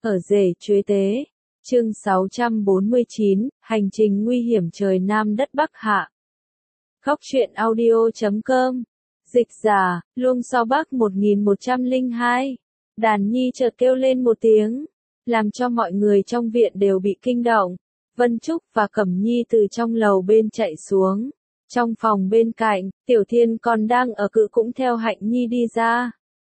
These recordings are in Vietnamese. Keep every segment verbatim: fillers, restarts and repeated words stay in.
Ở rể chuế tế. Chương sáu trăm bốn mươi chín, hành trình nguy hiểm trời Nam đất Bắc hạ. Khóc chuyện audio chấm com. Dịch giả, Luông So Bắc một nghìn một trăm lẻ hai. Đàn nhi chợt kêu lên một tiếng, làm cho mọi người trong viện đều bị kinh động. Vân Trúc và Cẩm Nhi từ trong lầu bên chạy xuống. Trong phòng bên cạnh, Tiểu Thiên còn đang ở cự cũng theo Hạnh Nhi đi ra.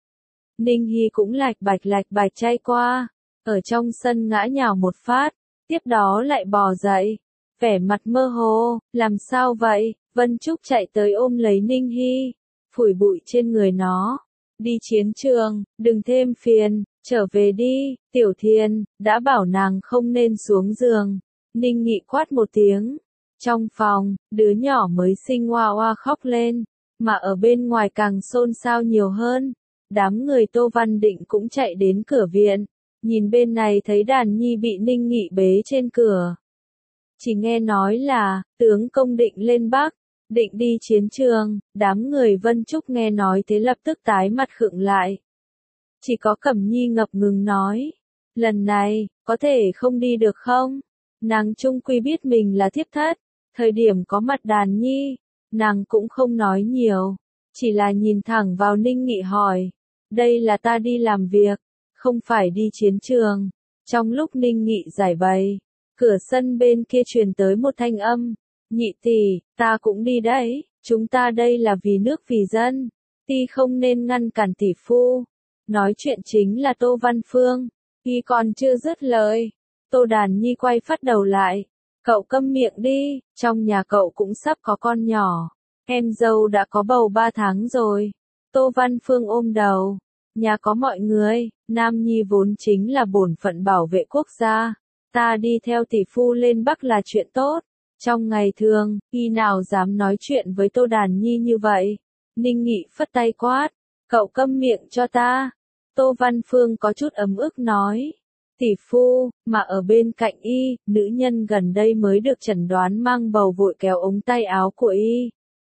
Ninh Hy cũng lạch bạch lạch bạch chay qua, ở trong sân ngã nhào một phát, tiếp đó lại bò dậy, vẻ mặt mơ hồ, làm sao vậy? Vân Trúc chạy tới ôm lấy Ninh Hy, phủi bụi trên người nó. Đi chiến trường, đừng thêm phiền, trở về đi. Tiểu Thiên đã bảo nàng không nên xuống giường. Ninh Nghị quát một tiếng. Trong phòng, đứa nhỏ mới sinh oa oa khóc lên, mà ở bên ngoài càng xôn xao nhiều hơn. Đám người Tô Văn Định cũng chạy đến cửa viện, nhìn bên này thấy đàn nhi bị Ninh Nghị bế trên cửa. Chỉ nghe nói là, tướng công định lên Bắc, định đi chiến trường. Đám người Vân Trúc nghe nói thế lập tức tái mặt khựng lại. Chỉ có Cẩm Nhi ngập ngừng nói, lần này, có thể không đi được không? Nàng chung quy biết mình là thiếp thất, thời điểm có mặt đàn nhi, nàng cũng không nói nhiều, chỉ là nhìn thẳng vào Ninh Nghị hỏi, đây là ta đi làm việc, không phải đi chiến trường. Trong lúc Ninh Nghị giải bày, cửa sân bên kia truyền tới một thanh âm, nhị tỷ, ta cũng đi đấy, chúng ta đây là vì nước vì dân, ti không nên ngăn cản tỷ phu. Nói chuyện chính là Tô Văn Phương, y còn chưa dứt lời, Tô Đàn Nhi quay phát đầu lại, cậu câm miệng đi, trong nhà cậu cũng sắp có con nhỏ, em dâu đã có bầu ba tháng rồi. Tô Văn Phương ôm đầu, nhà có mọi người, Nam Nhi vốn chính là bổn phận bảo vệ quốc gia, ta đi theo tỷ phu lên Bắc là chuyện tốt. Trong ngày thường, y nào dám nói chuyện với Tô Đàn Nhi như vậy. Ninh Nghị phất tay quát, cậu câm miệng cho ta. Tô Văn Phương có chút ấm ức nói, tỷ phu, mà ở bên cạnh y, nữ nhân gần đây mới được chẩn đoán mang bầu vội kéo ống tay áo của y.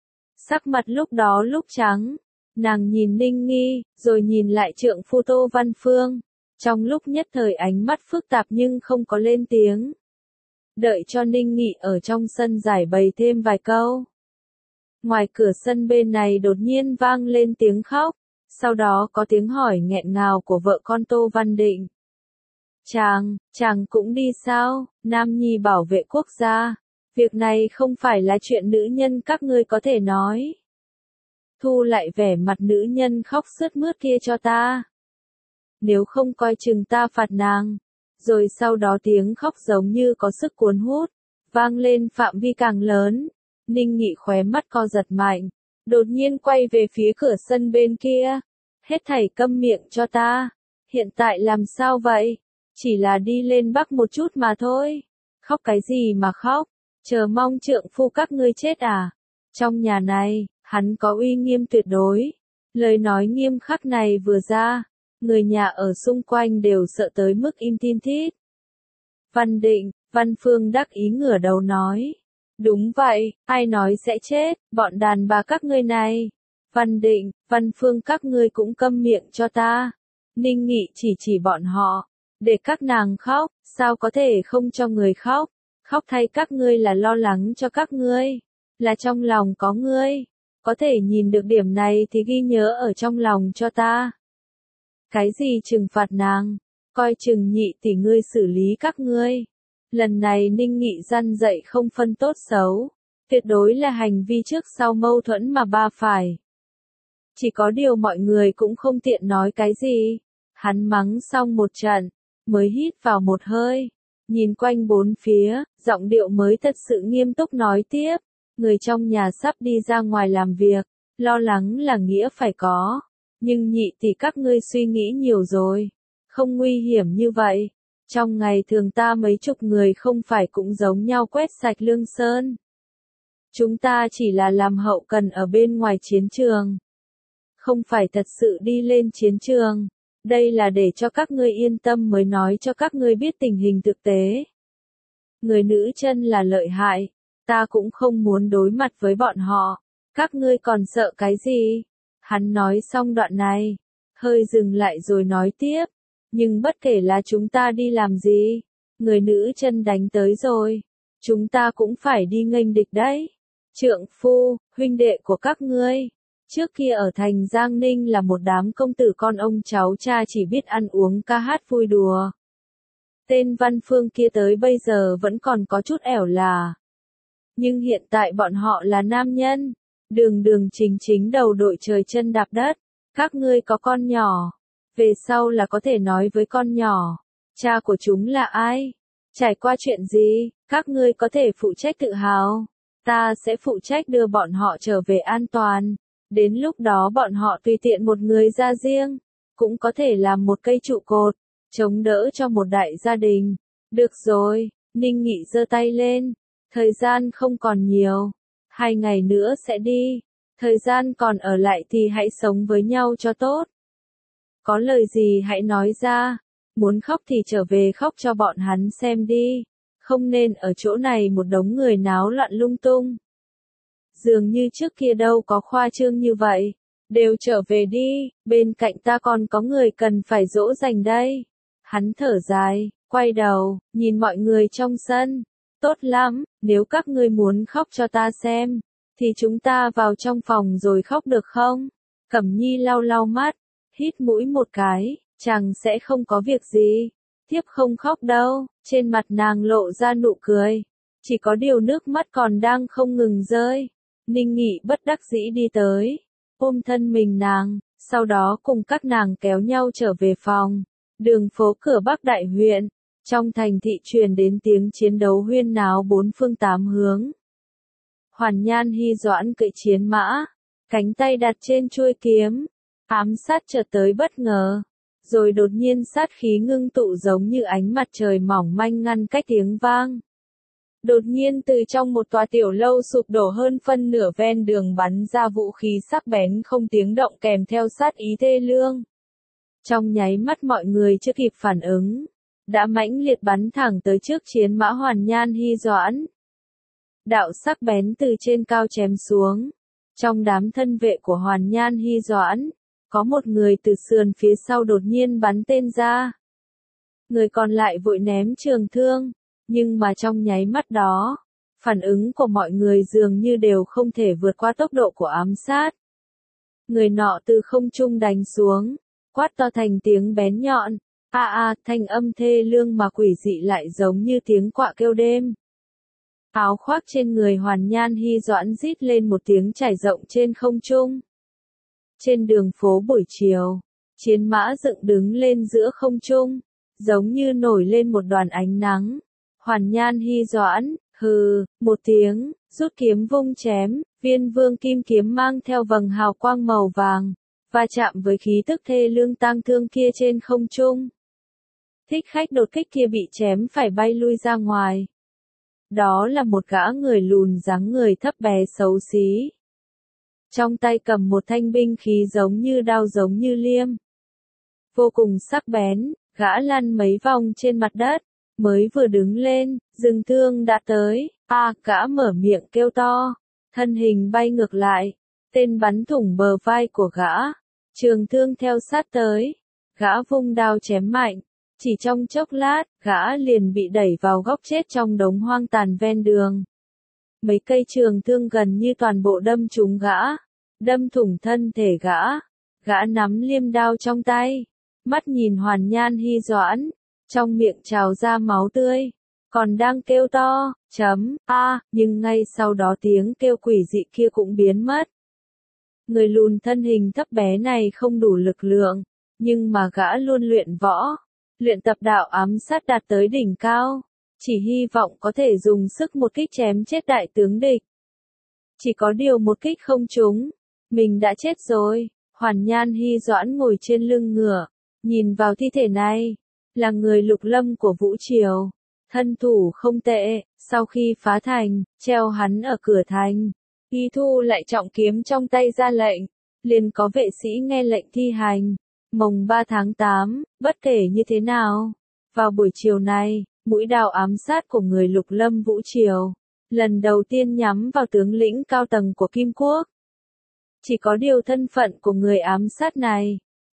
Sắc mặt lúc đó lúc trắng, nàng nhìn Ninh Nghi, rồi nhìn lại trượng phu Tô Văn Phương. Trong lúc nhất thời ánh mắt phức tạp nhưng không có lên tiếng. Đợi cho Ninh Nghị ở trong sân giải bày thêm vài câu. Ngoài cửa sân bên này đột nhiên vang lên tiếng khóc, sau đó có tiếng hỏi nghẹn ngào của vợ con Tô Văn Định. Chàng, chàng cũng đi sao? Nam Nhi bảo vệ quốc gia, việc này không phải là chuyện nữ nhân các ngươi có thể nói. Thu lại vẻ mặt nữ nhân khóc sướt mướt kia cho ta. Nếu không coi chừng ta phạt nàng. Rồi sau đó tiếng khóc giống như có sức cuốn hút, vang lên phạm vi càng lớn. Ninh Nghị khóe mắt co giật mạnh, đột nhiên quay về phía cửa sân bên kia. Hết thảy câm miệng cho ta. Hiện tại làm sao vậy? Chỉ là đi lên Bắc một chút mà thôi. Khóc cái gì mà khóc? Chờ mong trượng phu các ngươi chết à? Trong nhà này, hắn có uy nghiêm tuyệt đối. Lời nói nghiêm khắc này vừa ra, người nhà ở xung quanh đều sợ tới mức im tin thít. Văn Định, Văn Phương đắc ý ngửa đầu nói. Đúng vậy, ai nói sẽ chết, bọn đàn bà các ngươi này. Văn Định, Văn Phương các ngươi cũng câm miệng cho ta. Ninh Nghị chỉ chỉ bọn họ, để các nàng khóc, sao có thể không cho người khóc. Khóc thay các ngươi là lo lắng cho các ngươi, là trong lòng có ngươi. Có thể nhìn được điểm này thì ghi nhớ ở trong lòng cho ta. Cái gì trừng phạt nàng, coi chừng nhị tỷ ngươi xử lý các ngươi. Lần này Ninh Nghị răn dạy không phân tốt xấu, tuyệt đối là hành vi trước sau mâu thuẫn mà ba phải. Chỉ có điều mọi người cũng không tiện nói cái gì. Hắn mắng xong một trận, mới hít vào một hơi, nhìn quanh bốn phía, giọng điệu mới thật sự nghiêm túc nói tiếp. Người trong nhà sắp đi ra ngoài làm việc, lo lắng là nghĩa phải có. Nhưng nhị tỷ các ngươi suy nghĩ nhiều rồi, không nguy hiểm như vậy. Trong ngày thường ta mấy chục người không phải cũng giống nhau quét sạch Lương Sơn. Chúng ta chỉ là làm hậu cần ở bên ngoài chiến trường, không phải thật sự đi lên chiến trường. Đây là để cho các ngươi yên tâm mới nói cho các ngươi biết tình hình thực tế. Người nữ chân là lợi hại, ta cũng không muốn đối mặt với bọn họ. Các ngươi còn sợ cái gì? Hắn nói xong đoạn này, hơi dừng lại rồi nói tiếp. Nhưng bất kể là chúng ta đi làm gì, người nữ chân đánh tới rồi, chúng ta cũng phải đi nghênh địch đấy. Trượng phu, huynh đệ của các ngươi, trước kia ở thành Giang Ninh là một đám công tử con ông cháu cha chỉ biết ăn uống ca hát vui đùa. Tên Văn Phương kia tới bây giờ vẫn còn có chút ẻo là. Nhưng hiện tại bọn họ là nam nhân, đường đường chính chính đầu đội trời chân đạp đất. Các ngươi có con nhỏ, về sau là có thể nói với con nhỏ, cha của chúng là ai, trải qua chuyện gì, các ngươi có thể phụ trách tự hào. Ta sẽ phụ trách đưa bọn họ trở về an toàn. Đến lúc đó bọn họ tùy tiện một người ra riêng, cũng có thể làm một cây trụ cột, chống đỡ cho một đại gia đình. Được rồi, Ninh Nghị giơ tay lên. Thời gian không còn nhiều. Hai ngày nữa sẽ đi. Thời gian còn ở lại thì hãy sống với nhau cho tốt. Có lời gì hãy nói ra. Muốn khóc thì trở về khóc cho bọn hắn xem đi. Không nên ở chỗ này một đống người náo loạn lung tung. Dường như trước kia đâu có khoa trương như vậy. Đều trở về đi, bên cạnh ta còn có người cần phải dỗ dành đây. Hắn thở dài, quay đầu, nhìn mọi người trong sân. Tốt lắm, nếu các ngươi muốn khóc cho ta xem, thì chúng ta vào trong phòng rồi khóc được không? Cẩm Nhi lau lau mắt, hít mũi một cái, chàng sẽ không có việc gì. Thiếp không khóc đâu, trên mặt nàng lộ ra nụ cười. Chỉ có điều nước mắt còn đang không ngừng rơi. Ninh Nghị bất đắc dĩ đi tới, ôm thân mình nàng, sau đó cùng các nàng kéo nhau trở về phòng. Đường phố cửa Bắc Đại huyện, trong thành thị truyền đến tiếng chiến đấu huyên náo bốn phương tám hướng. Hoàn Nhan Hy Doãn cưỡi chiến mã, cánh tay đặt trên chuôi kiếm, ám sát chợt tới bất ngờ, rồi đột nhiên sát khí ngưng tụ giống như ánh mặt trời mỏng manh ngăn cách tiếng vang. Đột nhiên từ trong một tòa tiểu lâu sụp đổ hơn phân nửa ven đường bắn ra vũ khí sắc bén không tiếng động kèm theo sát ý thê lương. Trong nháy mắt mọi người chưa kịp phản ứng, đã mãnh liệt bắn thẳng tới trước chiến mã Hoàn Nhan Hy Doãn. Đạo sắc bén từ trên cao chém xuống. Trong đám thân vệ của Hoàn Nhan Hy Doãn, có một người từ sườn phía sau đột nhiên bắn tên ra. Người còn lại vội ném trường thương, nhưng mà trong nháy mắt đó, phản ứng của mọi người dường như đều không thể vượt qua tốc độ của ám sát. Người nọ từ không trung đánh xuống, quát to thành tiếng bén nhọn, a a, thanh âm thê lương mà quỷ dị lại giống như tiếng quạ kêu đêm. Áo khoác trên người Hoàn Nhan Hy Doãn rít lên một tiếng trải rộng trên không trung. Trên đường phố buổi chiều, chiến mã dựng đứng lên giữa không trung, giống như nổi lên một đoàn ánh nắng. Hoàn Nhan Hy Doãn, hừ, một tiếng, rút kiếm vung chém, viên vương kim kiếm mang theo vầng hào quang màu vàng, va chạm với khí tức thê lương tang thương kia trên không trung. Thích khách đột kích kia bị chém phải bay lui ra ngoài. Đó là một gã người lùn dáng người thấp bé xấu xí. Trong tay cầm một thanh binh khí giống như đao giống như liêm. Vô cùng sắc bén, gã lăn mấy vòng trên mặt đất, mới vừa đứng lên, dừng thương đã tới, a à, gã mở miệng kêu to, thân hình bay ngược lại, tên bắn thủng bờ vai của gã, trường thương theo sát tới, gã vung đao chém mạnh. Chỉ trong chốc lát, gã liền bị đẩy vào góc chết trong đống hoang tàn ven đường. Mấy cây trường thương gần như toàn bộ đâm trúng gã, đâm thủng thân thể gã. Gã nắm liêm đao trong tay, mắt nhìn Hoàn Nhan Hy Doãn, trong miệng trào ra máu tươi, còn đang kêu to, chấm, a, nhưng ngay sau đó tiếng kêu quỷ dị kia cũng biến mất. Người lùn thân hình thấp bé này không đủ lực lượng, nhưng mà gã luôn luyện võ. Luyện tập đạo ám sát đạt tới đỉnh cao, chỉ hy vọng có thể dùng sức một kích chém chết đại tướng địch. Chỉ có điều một kích không trúng, mình đã chết rồi. Hoàn Nhan Hy Doãn ngồi trên lưng ngựa, nhìn vào thi thể này, là người Lục Lâm của Vũ Triều, thân thủ không tệ, sau khi phá thành, treo hắn ở cửa thành. Y thu lại trọng kiếm trong tay ra lệnh, liền có vệ sĩ nghe lệnh thi hành. Mồng ba tháng tám, bất kể như thế nào, vào buổi chiều này, mũi đao ám sát của người Lục Lâm Vũ Triều, lần đầu tiên nhắm vào tướng lĩnh cao tầng của Kim Quốc. Chỉ có điều thân phận của người ám sát này,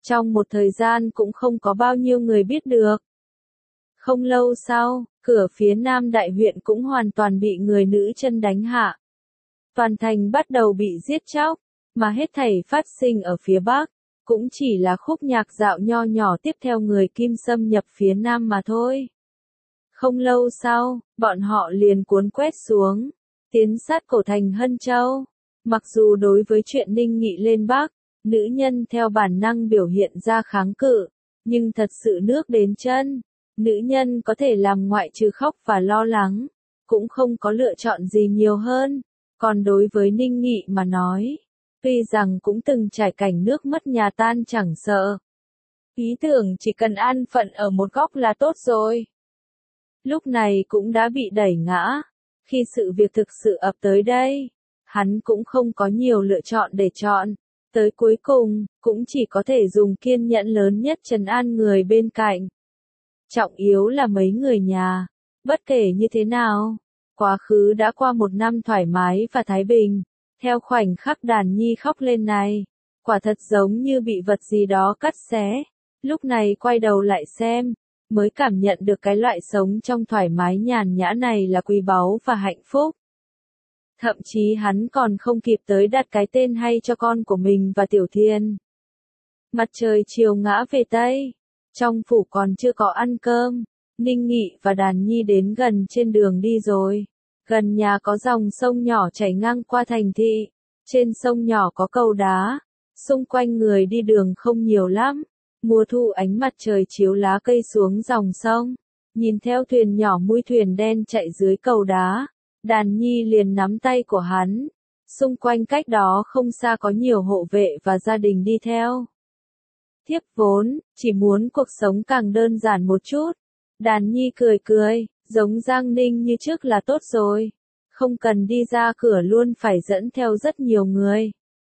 Trong một thời gian cũng không có bao nhiêu người biết được. Không lâu sau, cửa phía nam đại huyện cũng hoàn toàn bị người nữ chân đánh hạ. Toàn thành bắt đầu bị giết chóc, mà hết thảy phát sinh ở phía bắc, cũng chỉ là khúc nhạc dạo nho nhỏ tiếp theo người Kim xâm nhập phía nam mà thôi. Không lâu sau, bọn họ liền cuốn quét xuống, tiến sát cổ thành Hân Châu. Mặc dù đối với chuyện Ninh Nghị lên Bắc, nữ nhân theo bản năng biểu hiện ra kháng cự, nhưng thật sự nước đến chân, nữ nhân có thể làm ngoại trừ khóc và lo lắng, cũng không có lựa chọn gì nhiều hơn. Còn đối với Ninh Nghị mà nói, tuy rằng cũng từng trải cảnh nước mất nhà tan chẳng sợ. Ý tưởng chỉ cần an phận ở một góc là tốt rồi. Lúc này cũng đã bị đẩy ngã, khi sự việc thực sự ập tới đây, hắn cũng không có nhiều lựa chọn để chọn, tới cuối cùng, cũng chỉ có thể dùng kiên nhẫn lớn nhất trấn an người bên cạnh. Trọng yếu là mấy người nhà, bất kể như thế nào, quá khứ đã qua một năm thoải mái và thái bình, theo khoảnh khắc Đàn Nhi khóc lên này, quả thật giống như bị vật gì đó cắt xé, lúc này quay đầu lại xem, mới cảm nhận được cái loại sống trong thoải mái nhàn nhã này là quý báu và hạnh phúc. Thậm chí hắn còn không kịp tới đặt cái tên hay cho con của mình và Tiểu Thiên. Mặt trời chiều ngã về Tây, trong phủ còn chưa có ăn cơm, Ninh Nghị và Đàn Nhi đến gần trên đường đi rồi. Gần nhà có dòng sông nhỏ chảy ngang qua thành thị, trên sông nhỏ có cầu đá, xung quanh người đi đường không nhiều lắm. Mùa thu ánh mặt trời chiếu lá cây xuống dòng sông, nhìn theo thuyền nhỏ mũi thuyền đen chạy dưới cầu đá, Đàn Nhi liền nắm tay của hắn. Xung quanh cách đó không xa có nhiều hộ vệ và gia đình đi theo. Thiếp vốn chỉ muốn cuộc sống càng đơn giản một chút. Đàn Nhi cười cười, giống Giang Ninh như trước là tốt rồi, không cần đi ra cửa luôn phải dẫn theo rất nhiều người.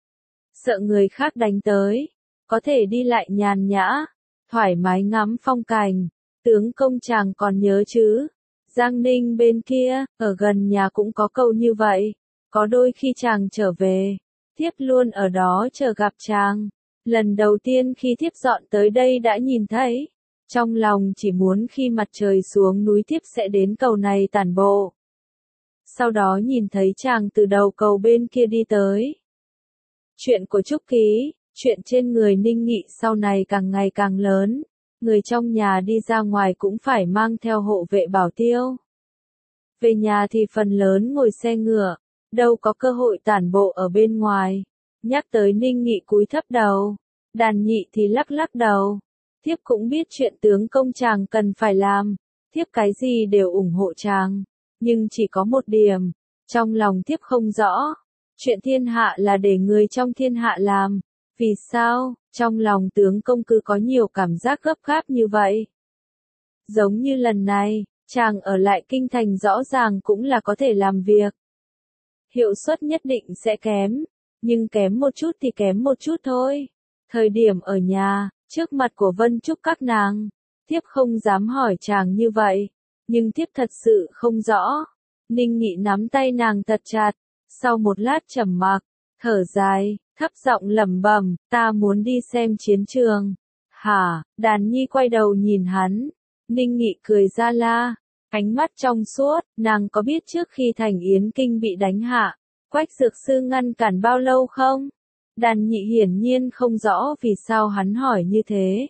Sợ người khác đánh tới, có thể đi lại nhàn nhã, thoải mái ngắm phong cảnh. Tướng công chàng còn nhớ chứ? Giang Ninh bên kia, ở gần nhà cũng có câu như vậy, có đôi khi chàng trở về, thiếp luôn ở đó chờ gặp chàng. Lần đầu tiên khi thiếp dọn tới đây đã nhìn thấy, trong lòng chỉ muốn khi mặt trời xuống núi thiếp sẽ đến cầu này tản bộ. Sau đó nhìn thấy chàng từ đầu cầu bên kia đi tới. Chuyện của Trúc Ký, chuyện trên người Ninh Nghị sau này càng ngày càng lớn, người trong nhà đi ra ngoài cũng phải mang theo hộ vệ bảo tiêu. Về nhà thì phần lớn ngồi xe ngựa, đâu có cơ hội tản bộ ở bên ngoài. Nhắc tới Ninh Nghị cúi thấp đầu, Đàn Nhị thì lắc lắc đầu. Thiếp cũng biết chuyện tướng công chàng cần phải làm, thiếp cái gì đều ủng hộ chàng, nhưng chỉ có một điểm, trong lòng thiếp không rõ, chuyện thiên hạ là để người trong thiên hạ làm, vì sao, trong lòng tướng công cứ có nhiều cảm giác gấp gáp như vậy? Giống như lần này, chàng ở lại kinh thành rõ ràng cũng là có thể làm việc. Hiệu suất nhất định sẽ kém, nhưng kém một chút thì kém một chút thôi. Thời điểm ở nhà, trước mặt của Vân Trúc các nàng, thiếp không dám hỏi chàng như vậy, nhưng thiếp thật sự không rõ. Ninh Nghị nắm tay nàng thật chặt, sau một lát trầm mặc, thở dài, thấp giọng lẩm bẩm, ta muốn đi xem chiến trường. Hả? Đàn Nhi quay đầu nhìn hắn, Ninh Nghị cười ra la, ánh mắt trong suốt, nàng có biết trước khi thành Yến Kinh bị đánh hạ, Quách Dược Sư ngăn cản bao lâu không? Đàn Nhị hiển nhiên không rõ vì sao hắn hỏi như thế.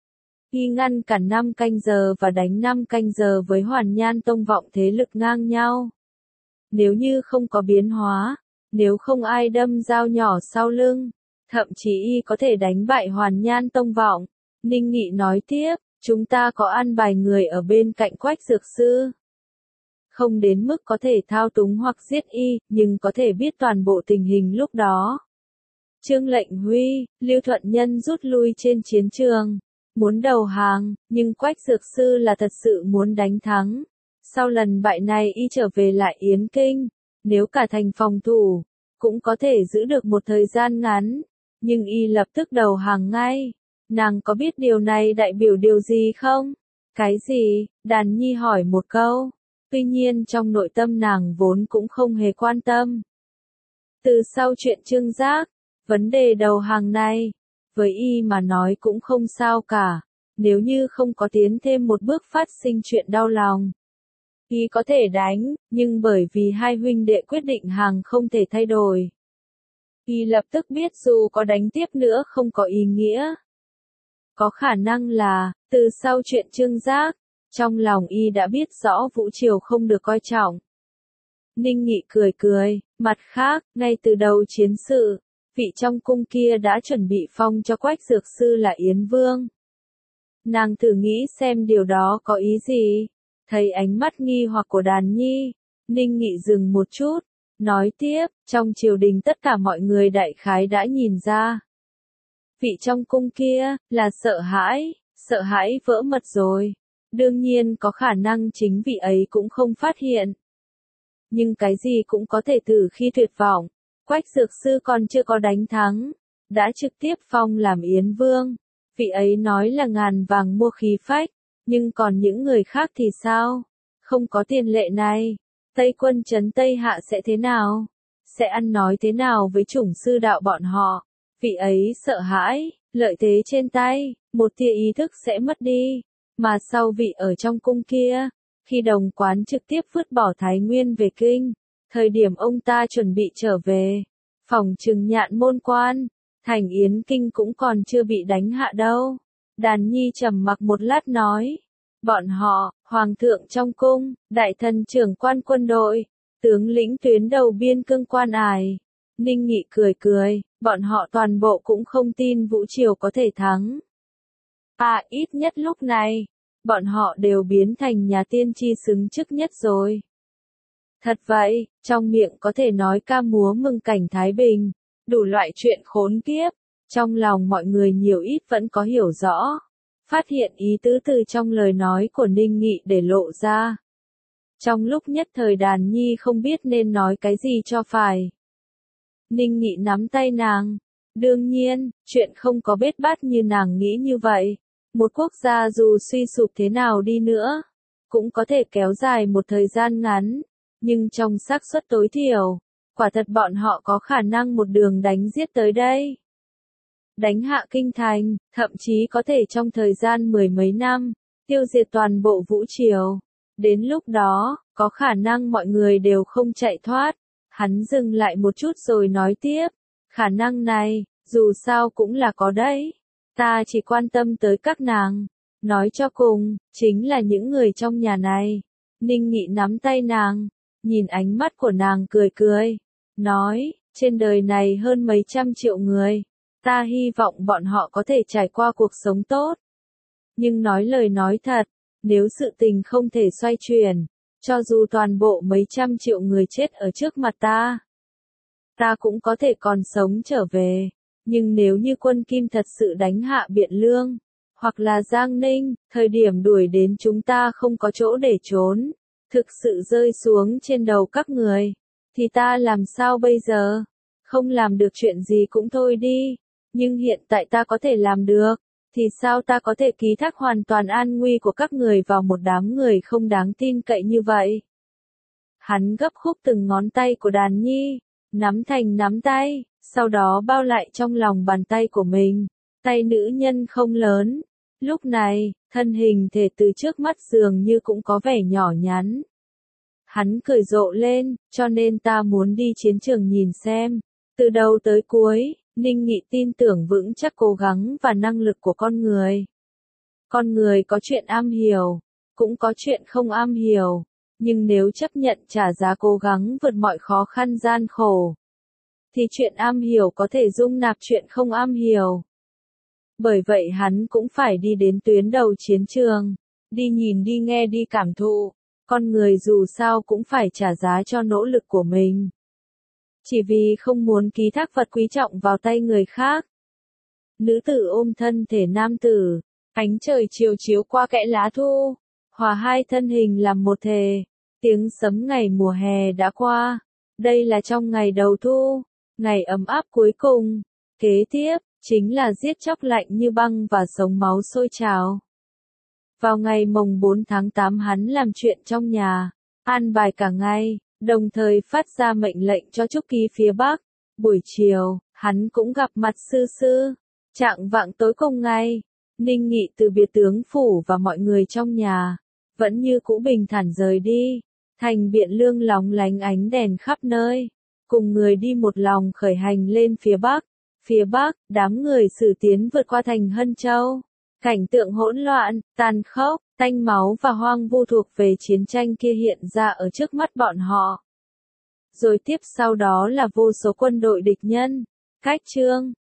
Y ngăn cản năm canh giờ và đánh năm canh giờ với Hoàn Nhan Tông vọng thế lực ngang nhau. Nếu như không có biến hóa, nếu không ai đâm dao nhỏ sau lưng, thậm chí Y có thể đánh bại Hoàn Nhan Tông vọng. Ninh Nghị nói tiếp, chúng ta có an bài người ở bên cạnh Quách Dược Sư. Không đến mức có thể thao túng hoặc giết Y, nhưng có thể biết toàn bộ tình hình lúc đó. Trương Lệnh Huy, Lưu Thuận Nhân rút lui trên chiến trường, muốn đầu hàng, nhưng Quách Dược Sư là thật sự muốn đánh thắng. Sau lần bại này Y trở về lại Yến Kinh, nếu cả thành phòng thủ, cũng có thể giữ được một thời gian ngắn, nhưng Y lập tức đầu hàng ngay. Nàng có biết điều này đại biểu điều gì không? Cái gì? Đàn Nhi hỏi một câu. Tuy nhiên trong nội tâm nàng vốn cũng không hề quan tâm. Từ sau chuyện Trương Giác, vấn đề đầu hàng này, với y mà nói cũng không sao cả, nếu như không có tiến thêm một bước phát sinh chuyện đau lòng. Y có thể đánh, nhưng bởi vì hai huynh đệ quyết định hàng không thể thay đổi. Y lập tức biết dù có đánh tiếp nữa không có ý nghĩa. Có khả năng là, từ sau chuyện Trương Giác, trong lòng y đã biết rõ Vũ Triều không được coi trọng. Ninh Nghị cười cười, mặt khác, ngay từ đầu chiến sự, vị trong cung kia đã chuẩn bị phong cho Quách Dược Sư là Yến Vương. Nàng thử nghĩ xem điều đó có ý gì. Thấy ánh mắt nghi hoặc của Đàn Nhi, Ninh Nghị dừng một chút, nói tiếp, trong triều đình tất cả mọi người đại khái đã nhìn ra. Vị trong cung kia, là sợ hãi, sợ hãi vỡ mật rồi. Đương nhiên có khả năng chính vị ấy cũng không phát hiện. Nhưng cái gì cũng có thể từ khi tuyệt vọng. Quách Dược Sư còn chưa có đánh thắng, đã trực tiếp phong làm Yến Vương. Vị ấy nói là ngàn vàng mua khí phách, nhưng còn những người khác thì sao? Không có tiền lệ này, Tây quân trấn Tây Hạ sẽ thế nào? Sẽ ăn nói thế nào với chủng sư đạo bọn họ? Vị ấy sợ hãi, lợi thế trên tay, một tia ý thức sẽ mất đi. Mà sau vị ở trong cung kia, khi Đồng Quán trực tiếp vứt bỏ Thái Nguyên về kinh, thời điểm ông ta chuẩn bị trở về, phòng trừng Nhạn Môn Quan, thành Yến Kinh cũng còn chưa bị đánh hạ đâu. Đàn Nhi trầm mặc một lát nói, bọn họ, hoàng thượng trong cung, đại thần trưởng quan quân đội, tướng lĩnh tuyến đầu biên cương quan ải. Ninh Nghị cười cười, bọn họ toàn bộ cũng không tin Vũ Triều có thể thắng. À, ít nhất lúc này, bọn họ đều biến thành nhà tiên tri xứng chức nhất rồi. Thật vậy, trong miệng có thể nói ca múa mừng cảnh Thái Bình, đủ loại chuyện khốn kiếp, trong lòng mọi người nhiều ít vẫn có hiểu rõ. Phát hiện ý tứ từ trong lời nói của Ninh Nghị để lộ ra. Trong lúc nhất thời Đàn Nhi không biết nên nói cái gì cho phải. Ninh Nghị nắm tay nàng. Đương nhiên, chuyện không có bết bát như nàng nghĩ như vậy. Một quốc gia dù suy sụp thế nào đi nữa, cũng có thể kéo dài một thời gian ngắn. Nhưng trong xác suất tối thiểu, quả thật bọn họ có khả năng một đường đánh giết tới đây. Đánh hạ kinh thành, thậm chí có thể trong thời gian mười mấy năm, tiêu diệt toàn bộ Vũ Triều. Đến lúc đó, có khả năng mọi người đều không chạy thoát. Hắn dừng lại một chút rồi nói tiếp, khả năng này, dù sao cũng là có đấy. Ta chỉ quan tâm tới các nàng. Nói cho cùng, chính là những người trong nhà này. Ninh Nghị nắm tay nàng, nhìn ánh mắt của nàng cười cười. Nói, trên đời này hơn mấy trăm triệu người. Ta hy vọng bọn họ có thể trải qua cuộc sống tốt. Nhưng nói lời nói thật, nếu sự tình không thể xoay chuyển, cho dù toàn bộ mấy trăm triệu người chết ở trước mặt ta, ta cũng có thể còn sống trở về. Nhưng nếu như quân Kim thật sự đánh hạ Biện Lương, hoặc là Giang Ninh, thời điểm đuổi đến chúng ta không có chỗ để trốn, thực sự rơi xuống trên đầu các người, thì ta làm sao bây giờ? Không làm được chuyện gì cũng thôi đi. Nhưng hiện tại ta có thể làm được, thì sao ta có thể ký thác hoàn toàn an nguy của các người vào một đám người không đáng tin cậy như vậy? Hắn gấp khúc từng ngón tay của Đàn Nhi, nắm thành nắm tay, sau đó bao lại trong lòng bàn tay của mình. Tay nữ nhân không lớn. Lúc này, thân hình thể từ trước mắt dường như cũng có vẻ nhỏ nhắn. Hắn cười rộ lên, cho nên ta muốn đi chiến trường nhìn xem. Từ đầu tới cuối, Ninh Nghị tin tưởng vững chắc cố gắng và năng lực của con người. Con người có chuyện am hiểu, cũng có chuyện không am hiểu. Nhưng nếu chấp nhận trả giá cố gắng vượt mọi khó khăn gian khổ, thì chuyện am hiểu có thể dung nạp chuyện không am hiểu. Bởi vậy hắn cũng phải đi đến tuyến đầu chiến trường, đi nhìn đi nghe đi cảm thụ. Con người dù sao cũng phải trả giá cho nỗ lực của mình. Chỉ vì không muốn ký thác vật quý trọng vào tay người khác. Nữ tử ôm thân thể nam tử, ánh trời chiều chiếu qua kẽ lá thu, hòa hai thân hình làm một thể. Tiếng sấm ngày mùa hè đã qua. Đây là trong ngày đầu thu, ngày ấm áp cuối cùng. Kế tiếp, chính là giết chóc lạnh như băng và sống máu sôi trào. Vào ngày mồng bốn tháng tám hắn làm chuyện trong nhà, an bài cả ngày, đồng thời phát ra mệnh lệnh cho Trúc Ký phía Bắc. Buổi chiều, hắn cũng gặp mặt sư sư. Trạng vạng tối cùng ngày, Ninh Nghị từ biệt tướng phủ và mọi người trong nhà, vẫn như cũ bình thản rời đi. Thành Biện Lương lóng lánh ánh đèn khắp nơi, cùng người đi một lòng khởi hành lên phía bắc. Phía bắc, đám người Sử Tiến vượt qua thành Hân Châu. Cảnh tượng hỗn loạn, tàn khốc, tanh máu và hoang vu thuộc về chiến tranh kia hiện ra ở trước mắt bọn họ. Rồi tiếp sau đó là vô số quân đội địch nhân. Cách Trương,